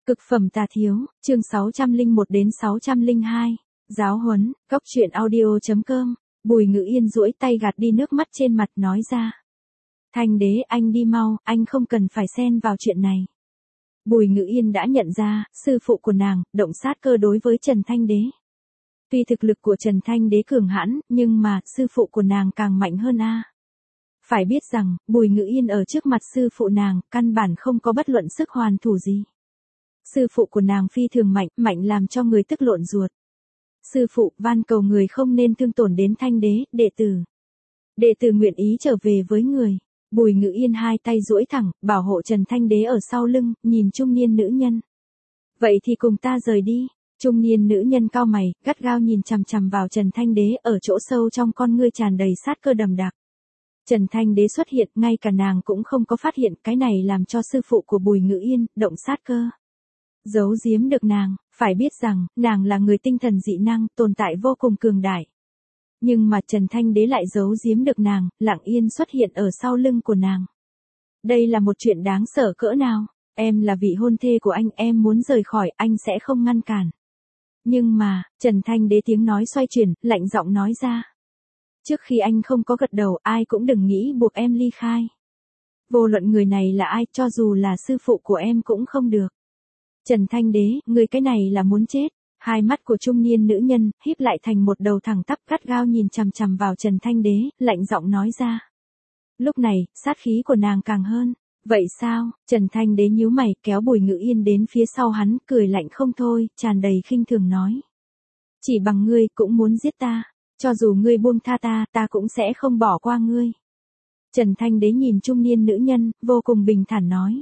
Cực phẩm tà thiếu, chương 601 đến 602. Giáo huấn, Cốc truyện audio.com. Bùi Ngữ Yên duỗi tay gạt đi nước mắt trên mặt nói ra. Thanh đế, anh đi mau, anh không cần phải xen vào chuyện này. Bùi Ngữ Yên đã nhận ra, sư phụ của nàng, động sát cơ đối với Trần Thanh đế. Tuy thực lực của Trần Thanh đế cường hãn, nhưng mà, sư phụ của nàng càng mạnh hơn a. Phải biết rằng, Bùi Ngữ Yên ở trước mặt sư phụ nàng, căn bản không có bất luận sức hoàn thủ gì. Sư phụ của nàng phi thường mạnh, mạnh làm cho người tức lộn ruột. Sư phụ, van cầu người không nên thương tổn đến Thanh đế, đệ tử. Đệ tử nguyện ý trở về với người. Bùi Ngữ Yên hai tay duỗi thẳng, bảo hộ Trần Thanh đế ở sau lưng, nhìn trung niên nữ nhân. Vậy thì cùng ta rời đi. Trung niên nữ nhân cau mày, gắt gao nhìn chằm chằm vào Trần Thanh đế, ở chỗ sâu trong con ngươi tràn đầy sát cơ đầm đặc. Trần Thanh đế xuất hiện, ngay cả nàng cũng không có phát hiện, cái này làm cho sư phụ của Bùi Ngữ Yên động sát cơ. Giấu giếm được nàng, phải biết rằng, nàng là người tinh thần dị năng, tồn tại vô cùng cường đại. Nhưng mà Trần Thanh đế lại giấu giếm được nàng, lặng yên xuất hiện ở sau lưng của nàng. Đây là một chuyện đáng sợ cỡ nào, em là vị hôn thê của anh, em muốn rời khỏi, anh sẽ không ngăn cản. Nhưng mà, Trần Thanh đế tiếng nói xoay chuyển, lạnh giọng nói ra. Trước khi anh không có gật đầu, ai cũng đừng nghĩ buộc em ly khai. Vô luận người này là ai, cho dù là sư phụ của em cũng không được. Trần Thanh đế, người cái này là muốn chết. Hai mắt của trung niên nữ nhân, híp lại thành một đầu thẳng tắp gắt gao nhìn chằm chằm vào Trần Thanh đế, lạnh giọng nói ra. Lúc này, sát khí của nàng càng hơn. Vậy sao? Trần Thanh đế nhíu mày, kéo Bùi Ngữ Yên đến phía sau hắn, cười lạnh không thôi, tràn đầy khinh thường nói. Chỉ bằng ngươi, cũng muốn giết ta. Cho dù ngươi buông tha ta, ta cũng sẽ không bỏ qua ngươi. Trần Thanh đế nhìn trung niên nữ nhân, vô cùng bình thản nói.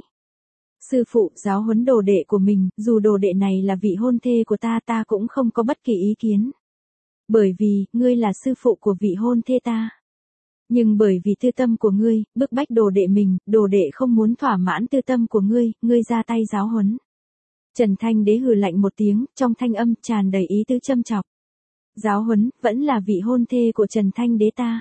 Sư phụ, giáo huấn đồ đệ của mình, dù đồ đệ này là vị hôn thê của ta, ta cũng không có bất kỳ ý kiến. Bởi vì, ngươi là sư phụ của vị hôn thê ta. Nhưng bởi vì tư tâm của ngươi, bức bách đồ đệ mình, đồ đệ không muốn thỏa mãn tư tâm của ngươi, ngươi ra tay giáo huấn. Trần Thanh đế hừ lạnh một tiếng, trong thanh âm tràn đầy ý tứ châm chọc. Giáo huấn, vẫn là vị hôn thê của Trần Thanh đế ta.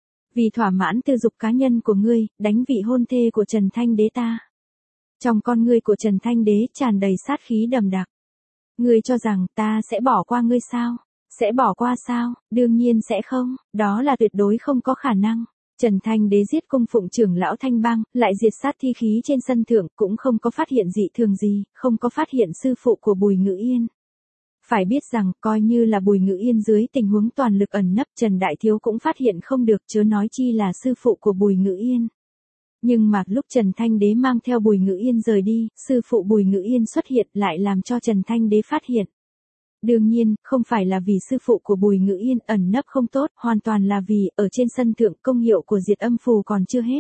Vì thỏa mãn tư dục cá nhân của ngươi, đánh vị hôn thê của Trần Thanh đế ta. Trong con ngươi của Trần Thanh đế tràn đầy sát khí đầm đặc. Ngươi cho rằng ta sẽ bỏ qua ngươi sao? Sẽ bỏ qua sao? Đương nhiên sẽ không, đó là tuyệt đối không có khả năng. Trần Thanh đế giết cung phụng trưởng lão Thanh Bang, lại diệt sát thi khí trên sân thượng, cũng không có phát hiện dị thường gì, không có phát hiện sư phụ của Bùi Ngữ Yên. Phải biết rằng, coi như là Bùi Ngữ Yên dưới tình huống toàn lực ẩn nấp, Trần Đại Thiếu cũng phát hiện không được, chớ nói chi là sư phụ của Bùi Ngữ Yên. Nhưng mà lúc Trần Thanh đế mang theo Bùi Ngữ Yên rời đi, sư phụ Bùi Ngữ Yên xuất hiện lại làm cho Trần Thanh đế phát hiện. Đương nhiên, không phải là vì sư phụ của Bùi Ngữ Yên ẩn nấp không tốt, hoàn toàn là vì, ở trên sân thượng công hiệu của diệt âm phù còn chưa hết.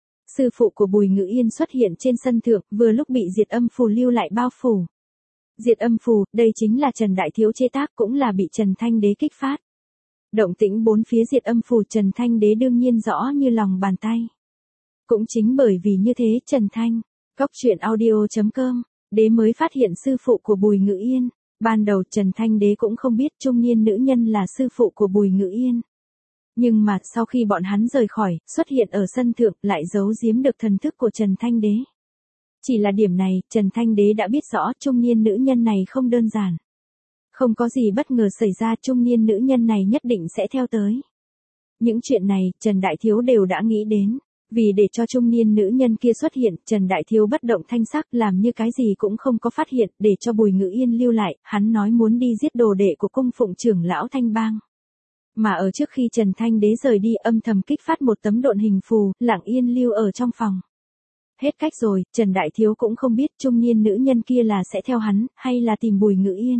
Sư phụ của Bùi Ngữ Yên xuất hiện trên sân thượng, vừa lúc bị diệt âm phù lưu lại bao phủ. Diệt âm phù, đây chính là Trần Đại Thiếu chế tác, cũng là bị Trần Thanh đế kích phát. Động tĩnh bốn phía diệt âm phù Trần Thanh đế đương nhiên rõ như lòng bàn tay. Cũng chính bởi vì như thế Trần Thanh, Cốc truyện audio.com, đế mới phát hiện sư phụ của Bùi Ngữ Yên. Ban đầu Trần Thanh đế cũng không biết trung niên nữ nhân là sư phụ của Bùi Ngữ Yên. Nhưng mà sau khi bọn hắn rời khỏi, xuất hiện ở sân thượng, lại giấu giếm được thần thức của Trần Thanh đế. Chỉ là điểm này, Trần Thanh đế đã biết rõ trung niên nữ nhân này không đơn giản. Không có gì bất ngờ xảy ra, trung niên nữ nhân này nhất định sẽ theo tới. Những chuyện này, Trần Đại Thiếu đều đã nghĩ đến. Vì để cho trung niên nữ nhân kia xuất hiện, Trần Đại Thiếu bất động thanh sắc, làm như cái gì cũng không có phát hiện, để cho Bùi Ngữ Yên lưu lại, hắn nói muốn đi giết đồ đệ của cung phụng trưởng lão Thanh Bang. Mà ở trước khi Trần Thanh đế rời đi, âm thầm kích phát một tấm độn hình phù, lặng yên lưu ở trong phòng. Hết cách rồi, Trần Đại Thiếu cũng không biết trung niên nữ nhân kia là sẽ theo hắn, hay là tìm Bùi Ngữ Yên.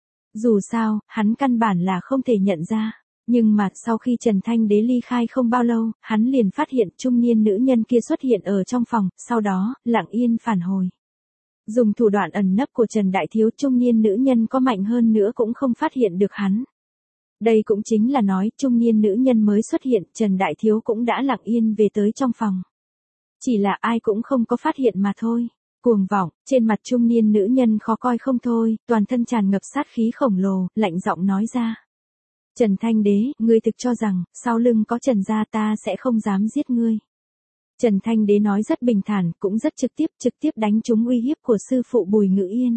Dù sao, hắn căn bản là không thể nhận ra. Nhưng mà, sau khi Trần Thanh đế ly khai không bao lâu, hắn liền phát hiện trung niên nữ nhân kia xuất hiện ở trong phòng, sau đó, lặng yên phản hồi. Dùng thủ đoạn ẩn nấp của Trần Đại Thiếu, trung niên nữ nhân có mạnh hơn nữa cũng không phát hiện được hắn. Đây cũng chính là nói, trung niên nữ nhân mới xuất hiện, Trần Đại Thiếu cũng đã lặng yên về tới trong phòng. Chỉ là ai cũng không có phát hiện mà thôi. Cuồng vọng, trên mặt trung niên nữ nhân khó coi không thôi, toàn thân tràn ngập sát khí khổng lồ, lạnh giọng nói ra. Trần Thanh đế, ngươi thực cho rằng, sau lưng có Trần gia ta sẽ không dám giết ngươi. Trần Thanh Đế nói rất bình thản, cũng rất trực tiếp đánh trúng uy hiếp của sư phụ Bùi Ngự Yên.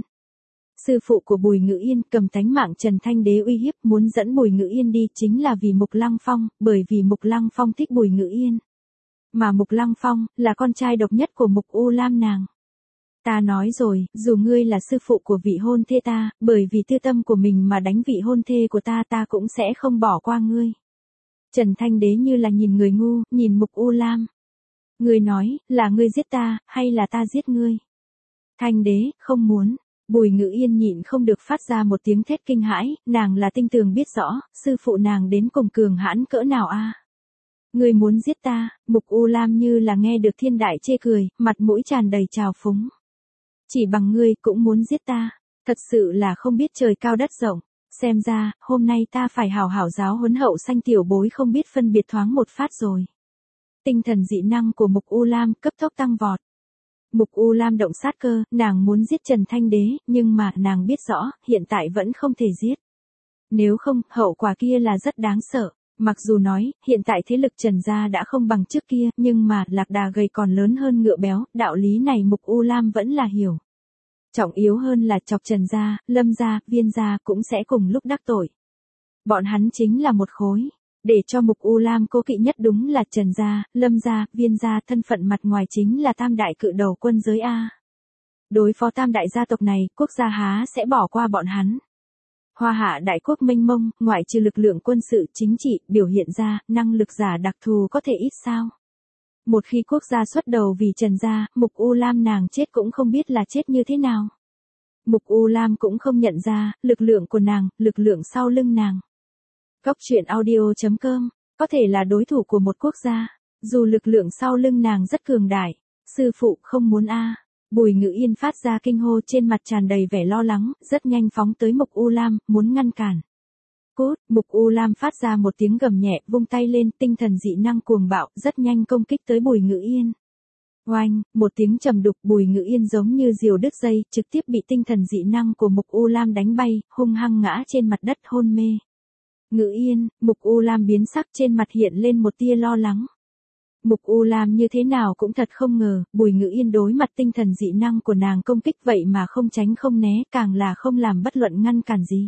Sư phụ của Bùi Ngự Yên cầm tánh mạng Trần Thanh Đế uy hiếp muốn dẫn Bùi Ngự Yên đi chính là vì Mục Lăng Phong, bởi vì Mục Lăng Phong thích Bùi Ngự Yên. Mà Mục Lăng Phong là con trai độc nhất của Mục U Lam nàng. Ta nói rồi, dù ngươi là sư phụ của vị hôn thê ta, bởi vì tư tâm của mình mà đánh vị hôn thê của ta ta cũng sẽ không bỏ qua ngươi. Trần Thanh Đế như là nhìn người ngu, nhìn Mục U Lam. Ngươi nói, là ngươi giết ta, hay là ta giết ngươi? Thanh Đế, không muốn. Bùi Ngự Yên nhịn không được phát ra một tiếng thét kinh hãi, nàng là tinh tường biết rõ, sư phụ nàng đến cùng cường hãn cỡ nào a. Ngươi muốn giết ta? Mục U Lam như là nghe được thiên đại chê cười, mặt mũi tràn đầy trào phúng. Chỉ bằng ngươi cũng muốn giết ta, thật sự là không biết trời cao đất rộng, xem ra, hôm nay ta phải hảo hảo giáo huấn hậu sanh tiểu bối không biết phân biệt thoáng một phát rồi. Tinh thần dị năng của Mục U Lam cấp tốc tăng vọt. Mục U Lam động sát cơ, nàng muốn giết Trần Thanh Đế, nhưng mà nàng biết rõ, hiện tại vẫn không thể giết. Nếu không, hậu quả kia là rất đáng sợ. Mặc dù nói, hiện tại thế lực Trần gia đã không bằng trước kia, nhưng mà lạc đà gầy còn lớn hơn ngựa béo, đạo lý này Mục U Lam vẫn là hiểu. Trọng yếu hơn là chọc Trần gia, Lâm gia, Viên gia cũng sẽ cùng lúc đắc tội. Bọn hắn chính là một khối. Để cho Mục U Lam cố kỵ nhất đúng là Trần gia, Lâm gia, Viên gia, thân phận mặt ngoài chính là tam đại cự đầu quân giới A. Đối phó tam đại gia tộc này, quốc gia há sẽ bỏ qua bọn hắn. Hoa Hạ đại quốc mênh mông, ngoại trừ lực lượng quân sự chính trị, biểu hiện ra, năng lực giả đặc thù có thể ít sao. Một khi quốc gia xuất đầu vì Trần gia, Mục U Lam nàng chết cũng không biết là chết như thế nào. Mục U Lam cũng không nhận ra, lực lượng của nàng, lực lượng sau lưng nàng. Góc truyện audio.com, có thể là đối thủ của một quốc gia, dù lực lượng sau lưng nàng rất cường đại. Sư phụ không muốn a. Bùi Ngự Yên phát ra kinh hô trên mặt tràn đầy vẻ lo lắng, rất nhanh phóng tới Mục U Lam, muốn ngăn cản. Cút, Mục U Lam phát ra một tiếng gầm nhẹ, vung tay lên, tinh thần dị năng cuồng bạo, rất nhanh công kích tới Bùi Ngự Yên. Oanh, một tiếng trầm đục, Bùi Ngự Yên giống như diều đứt dây, trực tiếp bị tinh thần dị năng của Mục U Lam đánh bay, hung hăng ngã trên mặt đất hôn mê. Ngự Yên, Mục U Lam biến sắc trên mặt hiện lên một tia lo lắng. Mục U Lam như thế nào cũng thật không ngờ, Bùi Ngự Yên đối mặt tinh thần dị năng của nàng công kích vậy mà không tránh không né, càng là không làm bất luận ngăn cản gì.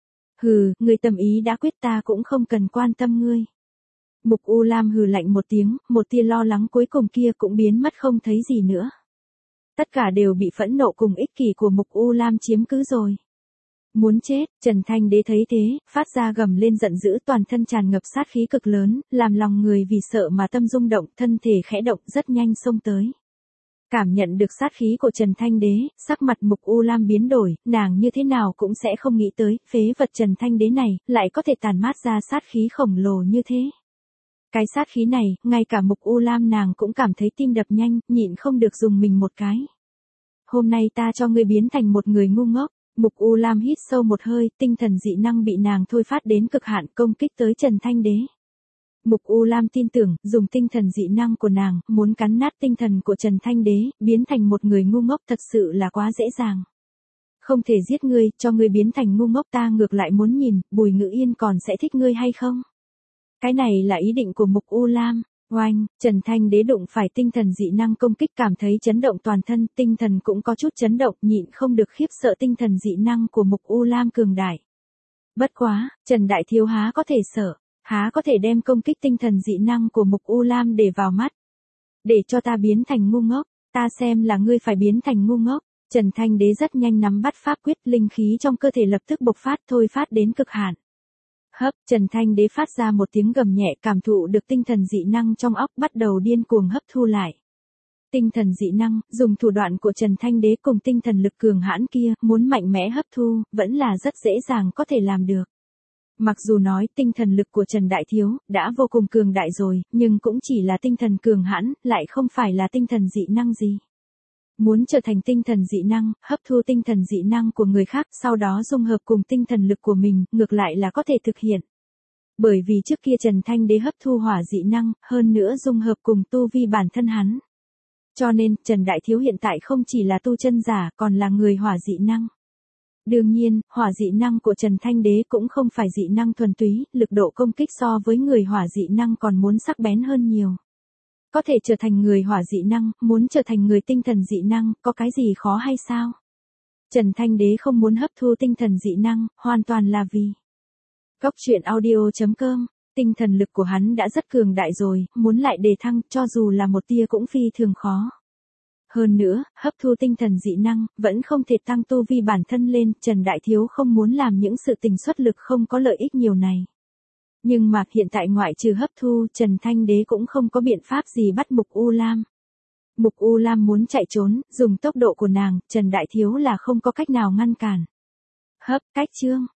Hừ, ngươi tâm ý đã quyết ta cũng không cần quan tâm ngươi. Mục U Lam hừ lạnh một tiếng, một tia lo lắng cuối cùng kia cũng biến mất không thấy gì nữa. Tất cả đều bị phẫn nộ cùng ích kỷ của Mục U Lam chiếm cứ rồi. Muốn chết, Trần Thanh Đế thấy thế, phát ra gầm lên giận dữ, toàn thân tràn ngập sát khí cực lớn, làm lòng người vì sợ mà tâm rung động, thân thể khẽ động, rất nhanh xông tới. Cảm nhận được sát khí của Trần Thanh Đế, sắc mặt Mục U Lam biến đổi, nàng như thế nào cũng sẽ không nghĩ tới, phế vật Trần Thanh Đế này, lại có thể tàn mát ra sát khí khổng lồ như thế. Cái sát khí này, ngay cả Mục U Lam nàng cũng cảm thấy tim đập nhanh, nhịn không được dùng mình một cái. Hôm nay ta cho ngươi biến thành một người ngu ngốc. Mục U Lam hít sâu một hơi, tinh thần dị năng bị nàng thôi phát đến cực hạn công kích tới Trần Thanh Đế. Mục U Lam tin tưởng, dùng tinh thần dị năng của nàng, muốn cắn nát tinh thần của Trần Thanh Đế, biến thành một người ngu ngốc thật sự là quá dễ dàng. Không thể giết ngươi, cho ngươi biến thành ngu ngốc ta ngược lại muốn nhìn, Bùi Ngự Yên còn sẽ thích ngươi hay không? Cái này là ý định của Mục U Lam. Oanh, Trần Thanh Đế đụng phải tinh thần dị năng công kích cảm thấy chấn động toàn thân, tinh thần cũng có chút chấn động, nhịn không được khiếp sợ tinh thần dị năng của Mục U Lam cường đại. Bất quá, Trần Đại Thiếu há có thể sợ, há có thể đem công kích tinh thần dị năng của Mục U Lam để vào mắt. Để cho ta biến thành ngu ngốc, ta xem là ngươi phải biến thành ngu ngốc. Trần Thanh Đế rất nhanh nắm bắt pháp quyết, linh khí trong cơ thể lập tức bộc phát thôi phát đến cực hạn. Hấp, Trần Thanh Đế phát ra một tiếng gầm nhẹ, cảm thụ được tinh thần dị năng trong óc bắt đầu điên cuồng hấp thu lại. Tinh thần dị năng, dùng thủ đoạn của Trần Thanh Đế cùng tinh thần lực cường hãn kia, muốn mạnh mẽ hấp thu, vẫn là rất dễ dàng có thể làm được. Mặc dù nói tinh thần lực của Trần Đại Thiếu, đã vô cùng cường đại rồi, nhưng cũng chỉ là tinh thần cường hãn, lại không phải là tinh thần dị năng gì. Muốn trở thành tinh thần dị năng, hấp thu tinh thần dị năng của người khác, sau đó dung hợp cùng tinh thần lực của mình, ngược lại là có thể thực hiện. Bởi vì trước kia Trần Thanh Đế hấp thu hỏa dị năng, hơn nữa dung hợp cùng tu vi bản thân hắn. Cho nên, Trần Đại Thiếu hiện tại không chỉ là tu chân giả, còn là người hỏa dị năng. Đương nhiên, hỏa dị năng của Trần Thanh Đế cũng không phải dị năng thuần túy, lực độ công kích so với người hỏa dị năng còn muốn sắc bén hơn nhiều. Có thể trở thành người hỏa dị năng, muốn trở thành người tinh thần dị năng, có cái gì khó hay sao? Trần Thanh Đế không muốn hấp thu tinh thần dị năng, hoàn toàn là vì Cốc truyện audio.com, tinh thần lực của hắn đã rất cường đại rồi, muốn lại đề thăng, cho dù là một tia cũng phi thường khó. Hơn nữa, hấp thu tinh thần dị năng, vẫn không thể tăng tu vi bản thân lên, Trần Đại Thiếu không muốn làm những sự tình xuất lực không có lợi ích nhiều này. Nhưng mà hiện tại ngoại trừ hấp thu, Trần Thanh Đế cũng không có biện pháp gì bắt Mục U Lam. Mục U Lam muốn chạy trốn, dùng tốc độ của nàng, Trần Đại Thiếu là không có cách nào ngăn cản. Hấp, cách chương.